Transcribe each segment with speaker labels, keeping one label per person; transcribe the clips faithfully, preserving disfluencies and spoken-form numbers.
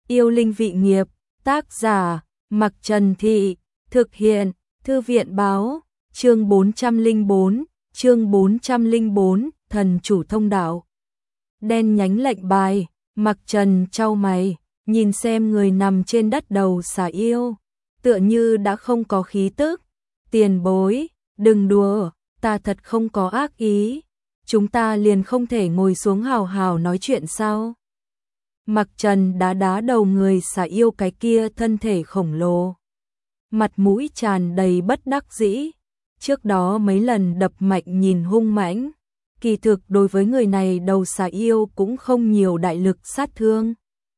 Speaker 1: Yêu linh vị nghiệp, tác giả, Mặc Trần Thị, thực hiện, Thư viện báo, chương bốn trăm lẻ bốn, chương bốn trăm lẻ bốn, thần chủ thông đạo. Đen nhánh lệnh bài, Mặc Trần chau mày, nhìn xem người nằm trên đất đầu xà yêu, tựa như đã không có khí tức. Tiền bối, đừng đùa, ta thật không có ác ý, chúng ta liền không thể ngồi xuống hào hào nói chuyện sao? Mặc Trần đá đá đầu người xà yêu cái kia thân thể khổng lồ, mặt mũi tràn đầy bất đắc dĩ. Trước đó mấy lần đập mạnh nhìn hung mãnh, kỳ thực đối với người này đầu xà yêu cũng không nhiều đại lực sát thương.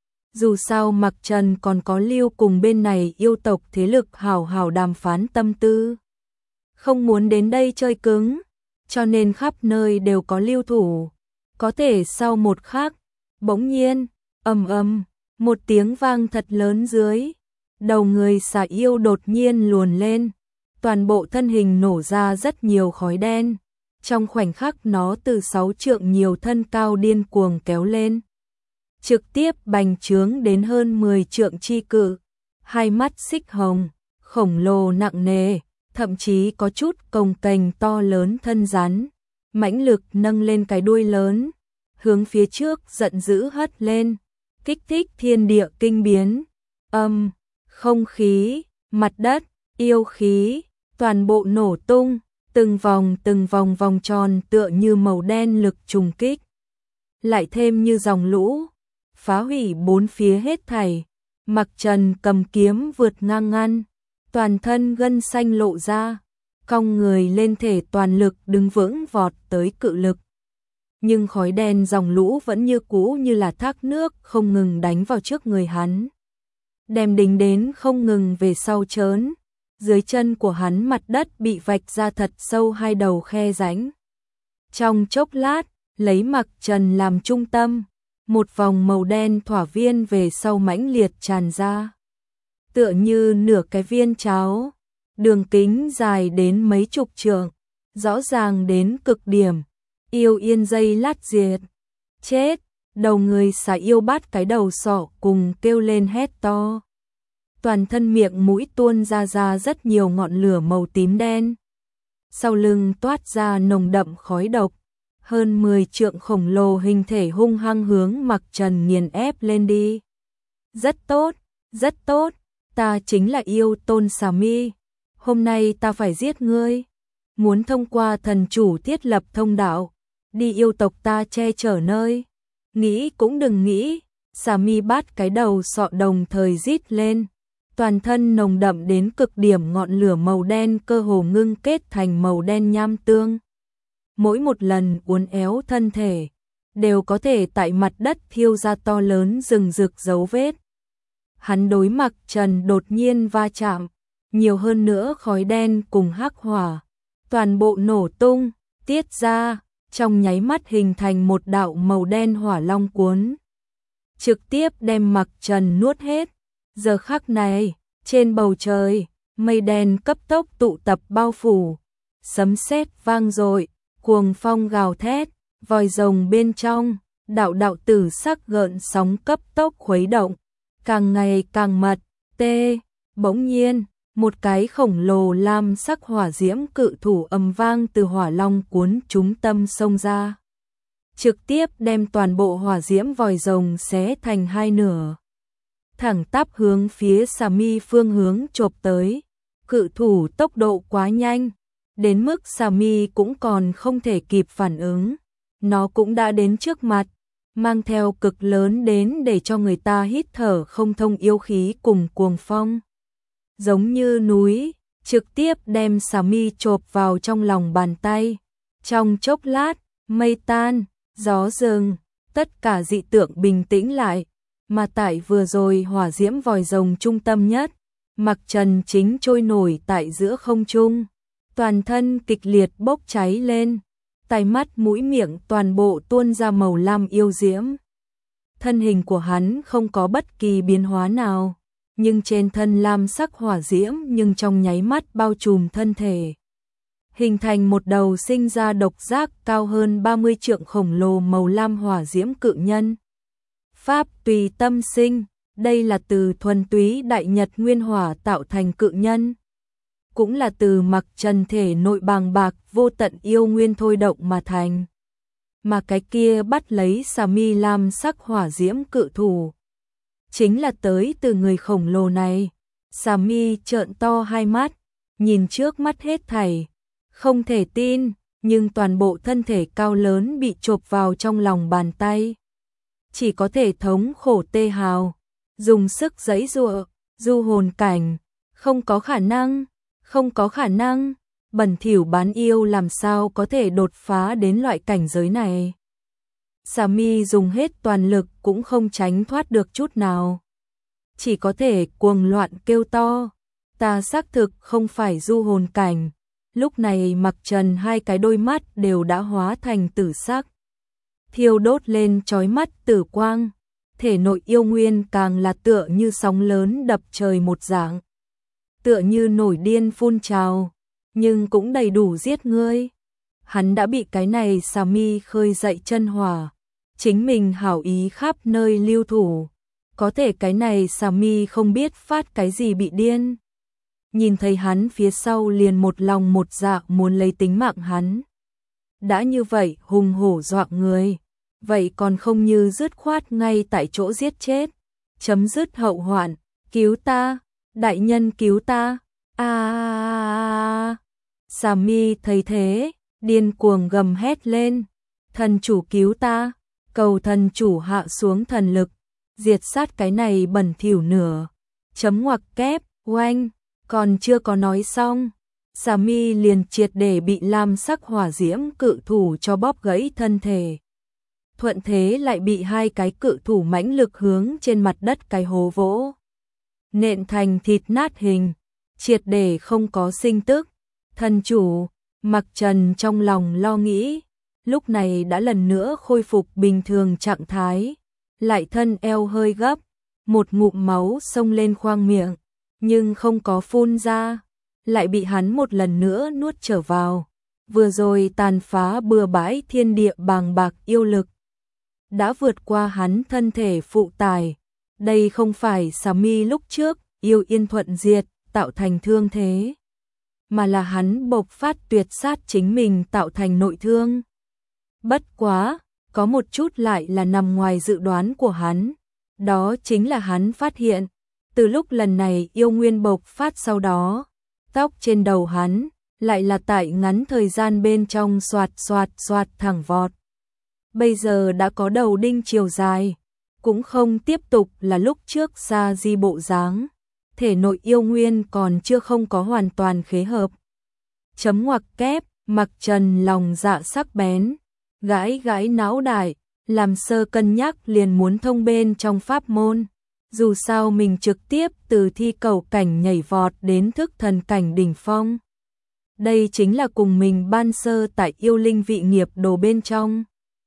Speaker 1: Dù sao Mặc Trần còn có lưu cùng bên này yêu tộc thế lực hào hào đàm phán tâm tư, không muốn đến đây chơi cứng, cho nên khắp nơi đều có lưu thủ. Có thể sau một khắc, bỗng nhiên, ầm ầm, một tiếng vang thật lớn dưới, đầu người xà yêu đột nhiên luồn lên, toàn bộ thân hình nổ ra rất nhiều khói đen. Trong khoảnh khắc nó từ sáu trượng nhiều thân cao điên cuồng kéo lên, trực tiếp bành trướng đến hơn mười trượng chi cự, hai mắt xích hồng, khổng lồ nặng nề, thậm chí có chút cồng kềnh to lớn thân rắn, mãnh lực nâng lên cái đuôi lớn, hướng phía trước giận dữ hất lên, kích thích thiên địa kinh biến. Âm, không khí, mặt đất, yêu khí, toàn bộ nổ tung, từng vòng từng vòng vòng tròn tựa như màu đen lực trùng kích, lại thêm như dòng lũ, phá hủy bốn phía hết thảy. Mặc Trần cầm kiếm vượt ngang ngăn, toàn thân gân xanh lộ ra, cong người lên thể toàn lực đứng vững vọt tới cự lực. Nhưng khói đen dòng lũ vẫn như cũ như là thác nước không ngừng đánh vào trước người hắn, đem đính đến không ngừng về sau trớn. Dưới chân của hắn mặt đất bị vạch ra thật sâu hai đầu khe rãnh. Trong chốc lát, lấy Mặc Trần làm trung tâm, một vòng màu đen thỏa viên về sau mãnh liệt tràn ra, tựa như nửa cái viên cháo, đường kính dài đến mấy chục trượng, rõ ràng đến cực điểm. Yêu yên dây lát diệt, chết, đầu người xà yêu bát cái đầu sọ cùng kêu lên hét to. Toàn thân miệng mũi tuôn ra ra rất nhiều ngọn lửa màu tím đen, sau lưng toát ra nồng đậm khói độc, hơn mười trượng khổng lồ hình thể hung hăng hướng Mặc Trần nghiền ép lên đi. Rất tốt, rất tốt, ta chính là yêu tôn xà mi, hôm nay ta phải giết ngươi, muốn thông qua thần chủ thiết lập thông đạo, đi yêu tộc ta che chở nơi. Nghĩ cũng đừng nghĩ, xà mi bát cái đầu sọ đồng thời rít lên, toàn thân nồng đậm đến cực điểm ngọn lửa màu đen cơ hồ ngưng kết thành màu đen nham tương. Mỗi một lần uốn éo thân thể, đều có thể tại mặt đất thiêu ra to lớn rừng rực dấu vết. Hắn đối Mặc Trần đột nhiên va chạm, nhiều hơn nữa khói đen cùng hắc hỏa, toàn bộ nổ tung, tiết ra, trong nháy mắt hình thành một đạo màu đen hỏa long cuốn, trực tiếp đem Mặc Trần nuốt hết. Giờ khắc này, trên bầu trời, mây đen cấp tốc tụ tập bao phủ, sấm sét vang dội, cuồng phong gào thét, vòi rồng bên trong, đạo đạo tử sắc gợn sóng cấp tốc khuấy động, càng ngày càng mật. Tê, bỗng nhiên, một cái khổng lồ lam sắc hỏa diễm cự thủ ầm vang từ hỏa long cuốn trúng tâm xông ra, trực tiếp đem toàn bộ hỏa diễm vòi rồng xé thành hai nửa, thẳng tắp hướng phía xà mi phương hướng chộp tới. Cự thủ tốc độ quá nhanh, đến mức xà mi cũng còn không thể kịp phản ứng, nó cũng đã đến trước mặt, mang theo cực lớn đến để cho người ta hít thở không thông yêu khí cùng cuồng phong, giống như núi, trực tiếp đem xà mi chộp vào trong lòng bàn tay. Trong chốc lát, mây tan, gió dừng, tất cả dị tượng bình tĩnh lại, mà tại vừa rồi hỏa diễm vòi rồng trung tâm nhất, Mặc Trần chính trôi nổi tại giữa không trung, toàn thân kịch liệt bốc cháy lên, tai mắt mũi miệng toàn bộ tuôn ra màu lam yêu diễm. Thân hình của hắn không có bất kỳ biến hóa nào, nhưng trên thân lam sắc hỏa diễm nhưng trong nháy mắt bao trùm thân thể, hình thành một đầu sinh ra độc giác cao hơn ba mươi trượng khổng lồ màu lam hỏa diễm cự nhân. Pháp tùy tâm sinh, Đây là từ thuần túy đại nhật nguyên hỏa tạo thành cự nhân. Cũng là từ mặc trần thể nội bàng bạc vô tận yêu nguyên thôi động mà thành. Mà cái kia bắt lấy xà mi lam sắc hỏa diễm cự thủ. Chính là tới từ người khổng lồ này. Xà mi trợn to hai mắt, nhìn trước mắt hết thảy. Không thể tin, nhưng toàn bộ thân thể cao lớn bị chộp vào trong lòng bàn tay. Chỉ có thể thống khổ tê hào, dùng sức giãy giụa, du hồn cảnh, không có khả năng, không có khả năng, bẩn thỉu bán yêu làm sao có thể đột phá đến loại cảnh giới này. Xà mi dùng hết toàn lực cũng không tránh thoát được chút nào. Chỉ có thể cuồng loạn kêu to, ta xác thực không phải du hồn cảnh. Lúc này Mặc Trần hai cái đôi mắt đều đã hóa thành tử sắc, thiêu đốt lên chói mắt tử quang, thể nội yêu nguyên càng là tựa như sóng lớn đập trời một dạng, tựa như nổi điên phun trào, nhưng cũng đầy đủ giết ngươi. Hắn đã bị cái này xà mi khơi dậy chân hỏa, chính mình hảo ý khắp nơi lưu thủ, có thể cái này xà mi không biết phát cái gì bị điên. Nhìn thấy hắn phía sau liền một lòng một dạ muốn lấy tính mạng hắn. Đã như vậy hùng hổ dọa người, vậy còn không như dứt khoát ngay tại chỗ giết chết, chấm dứt hậu hoạn, cứu ta, đại nhân cứu ta, a à, xà mi thấy thế, điên cuồng gầm hét lên, thần chủ cứu ta, cầu thần chủ hạ xuống thần lực, diệt sát cái này bẩn thỉu nửa, chấm ngoặc kép, oanh. Còn chưa có nói xong, xà mi liền triệt để bị lam sắc hỏa diễm cự thủ cho bóp gãy thân thể. Thuận thế lại bị hai cái cự thủ mãnh lực hướng trên mặt đất cái hố vỗ. Nện thành thịt nát hình, triệt để không có sinh tức. Thần chủ, Mặc Trần trong lòng lo nghĩ, lúc này đã lần nữa khôi phục bình thường trạng thái. Lại thân eo hơi gấp, một ngụm máu xông lên khoang miệng. Nhưng không có phun ra, lại bị hắn một lần nữa nuốt trở vào. Vừa rồi tàn phá bừa bãi thiên địa bàng bạc yêu lực, đã vượt qua hắn thân thể phụ tải. Đây không phải xà mi lúc trước, yêu yên thuận diệt, tạo thành thương thế. Mà là hắn bộc phát tuyệt sát chính mình tạo thành nội thương. Bất quá, có một chút lại là nằm ngoài dự đoán của hắn. Đó chính là hắn phát hiện. Từ lúc lần này yêu nguyên bộc phát sau đó, tóc trên đầu hắn lại là tại ngắn thời gian bên trong xoạt xoạt xoạt thẳng vọt. Bây giờ đã có đầu đinh chiều dài, cũng không tiếp tục là lúc trước xa di bộ dáng, thể nội yêu nguyên còn chưa không có hoàn toàn khế hợp. Chấm ngoặc kép, Mặc Trần lòng dạ sắc bén, gãi gãi não đại, làm sơ cân nhắc liền muốn thông bên trong pháp môn. Dù sao mình trực tiếp từ thi cầu cảnh nhảy vọt đến thức thần cảnh đỉnh phong. Đây chính là cùng mình ban sơ tại yêu linh vị nghiệp đồ bên trong.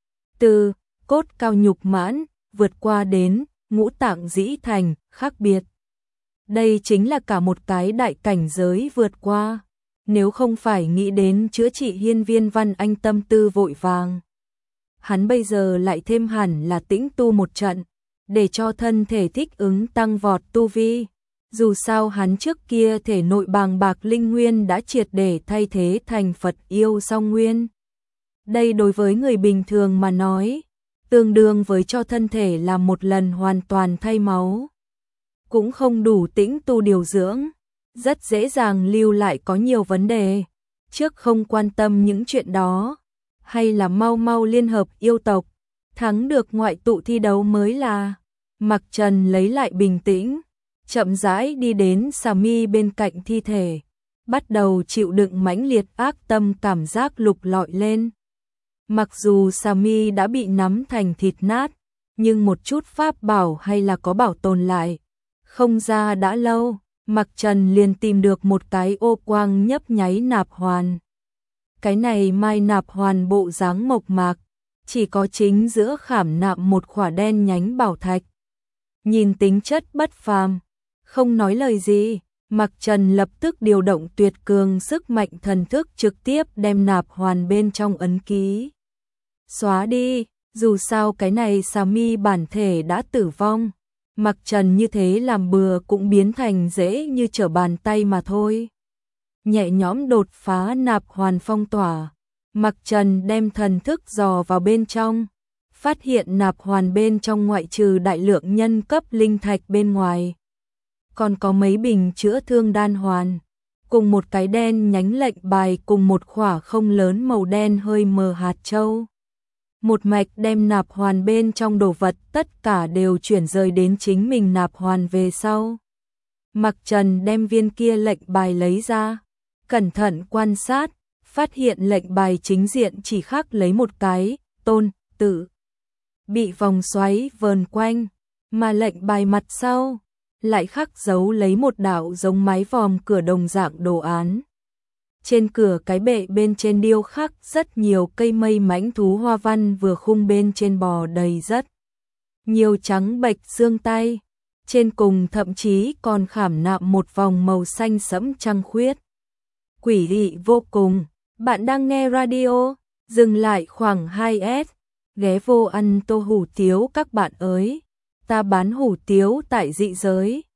Speaker 1: Từ cốt cao nhục mãn, vượt qua đến ngũ tạng dĩ thành, khác biệt. Đây chính là cả một cái đại cảnh giới vượt qua. Nếu không phải nghĩ đến chữa trị hiên viên Văn Anh tâm tư vội vàng. Hắn bây giờ lại thêm hẳn là tĩnh tu một trận. Để cho thân thể thích ứng tăng vọt tu vi. Dù sao hắn trước kia thể nội bàng bạc linh nguyên đã triệt để thay thế thành Phật yêu song nguyên. Đây đối với người bình thường mà nói, tương đương với cho thân thể làm một lần hoàn toàn thay máu. Cũng không đủ tĩnh tu điều dưỡng, rất dễ dàng lưu lại có nhiều vấn đề. Trước không quan tâm những chuyện đó, hay là mau mau liên hợp yêu tộc, thắng được ngoại tụ thi đấu mới là. Mặc Trần lấy lại bình tĩnh, chậm rãi đi đến xà mi bên cạnh thi thể, bắt đầu chịu đựng mãnh liệt ác tâm cảm giác lục lọi lên. Mặc dù xà mi đã bị nắm thành thịt nát, nhưng một chút pháp bảo hay là có bảo tồn lại. Không ra đã lâu, Mặc Trần liền tìm được một cái ô quang nhấp nháy nạp hoàn. Cái này mai nạp hoàn bộ dáng mộc mạc, chỉ có chính giữa khảm nạm một khỏa đen nhánh bảo thạch. Nhìn tính chất bất phàm, không nói lời gì, Mặc Trần lập tức điều động tuyệt cường sức mạnh thần thức trực tiếp đem nạp hoàn bên trong ấn ký. Xóa đi, dù sao cái này xà mi bản thể đã tử vong, Mặc Trần như thế làm bừa cũng biến thành dễ như trở bàn tay mà thôi. Nhẹ nhõm đột phá nạp hoàn phong tỏa, Mặc Trần đem thần thức dò vào bên trong, phát hiện nạp hoàn bên trong ngoại trừ đại lượng nhân cấp linh thạch bên ngoài, còn có mấy bình chữa thương đan hoàn, cùng một cái đen nhánh lệnh bài cùng một khỏa không lớn màu đen hơi mờ hạt châu. Một mạch đem nạp hoàn bên trong đồ vật tất cả đều chuyển rời đến chính mình nạp hoàn về sau. Mặc Trần đem viên kia lệnh bài lấy ra, cẩn thận quan sát, phát hiện lệnh bài chính diện chỉ khắc lấy một cái tôn tự bị vòng xoáy vờn quanh, mà lệnh bài mặt sau lại khắc dấu lấy một đạo giống mái vòm cửa đồng dạng đồ án. Trên cửa cái bệ bên trên điêu khắc rất nhiều cây mây mãnh thú hoa văn, vừa khung bên trên bò đầy rất nhiều trắng bệch xương tay, trên cùng thậm chí còn khảm nạm một vòng màu xanh sẫm trăng khuyết. Quỷ dị vô cùng. Bạn đang nghe radio, dừng lại khoảng hai S, ghé vô ăn tô hủ tiếu các bạn ơi. Ta bán hủ tiếu tại dị giới.